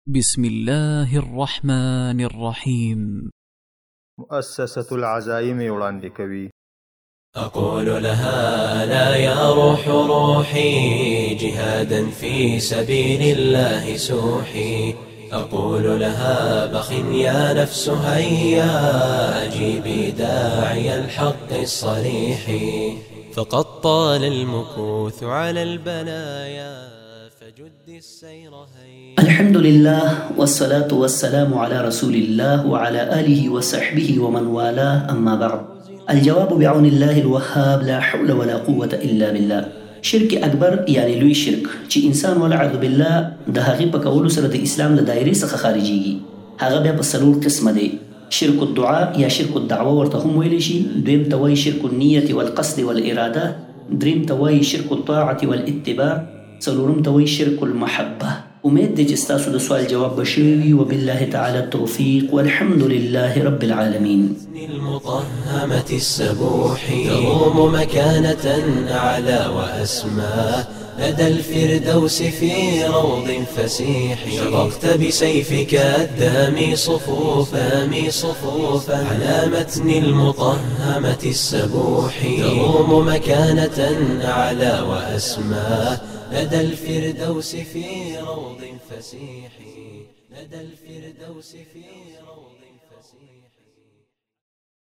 بسم الله الرحمن الرحيم. مؤسسة العزائم وړاندې کوي. أقول لها لا يا روح روحي جهادا في سبيل الله سوحي. أقول لها بخ يا نفس هيا أجيبي داعي الحق الصريح. فقد طال المكوث على البلايا فجد السير هيا. الحمد لله والصلاة والسلام على رسول الله وعلى آله وصحبه ومن والاه، أما بعد. الجواب بعون الله الوهاب، لا حول ولا قوة إلا بالله. شرک اکبر یعنی لوی شرک چې انسان والعیاذ بالله د هغې په کولو سره د اسلام له دایرې څخه خارجیږي. هغه بیا په څلور قسمه دی: شرک الدعاء یا شرک الدعوه ورته هم ویلی شي، دویم ته وایي شرک النیة والقصد والإراده، دریم ته وایي شرک الطاعة والاتباع، څلورم ته وایي شرک المحبه. امید دی چې ستاسو د سوال جواب بشوي وي. وبالله تعالى التوفيق والحمد لله رب العالمين. المطهمة السبوح تروم مكانة أعلى وأسمى لدى الفردوس في روض فسيح. شققت بسيفك الدامي صفوفا على متن المطهمة السبوح تروم مكانة أعلى وأسمى لدى الفردوس في روض فسيح. لدى الفردوس في روض فسيح.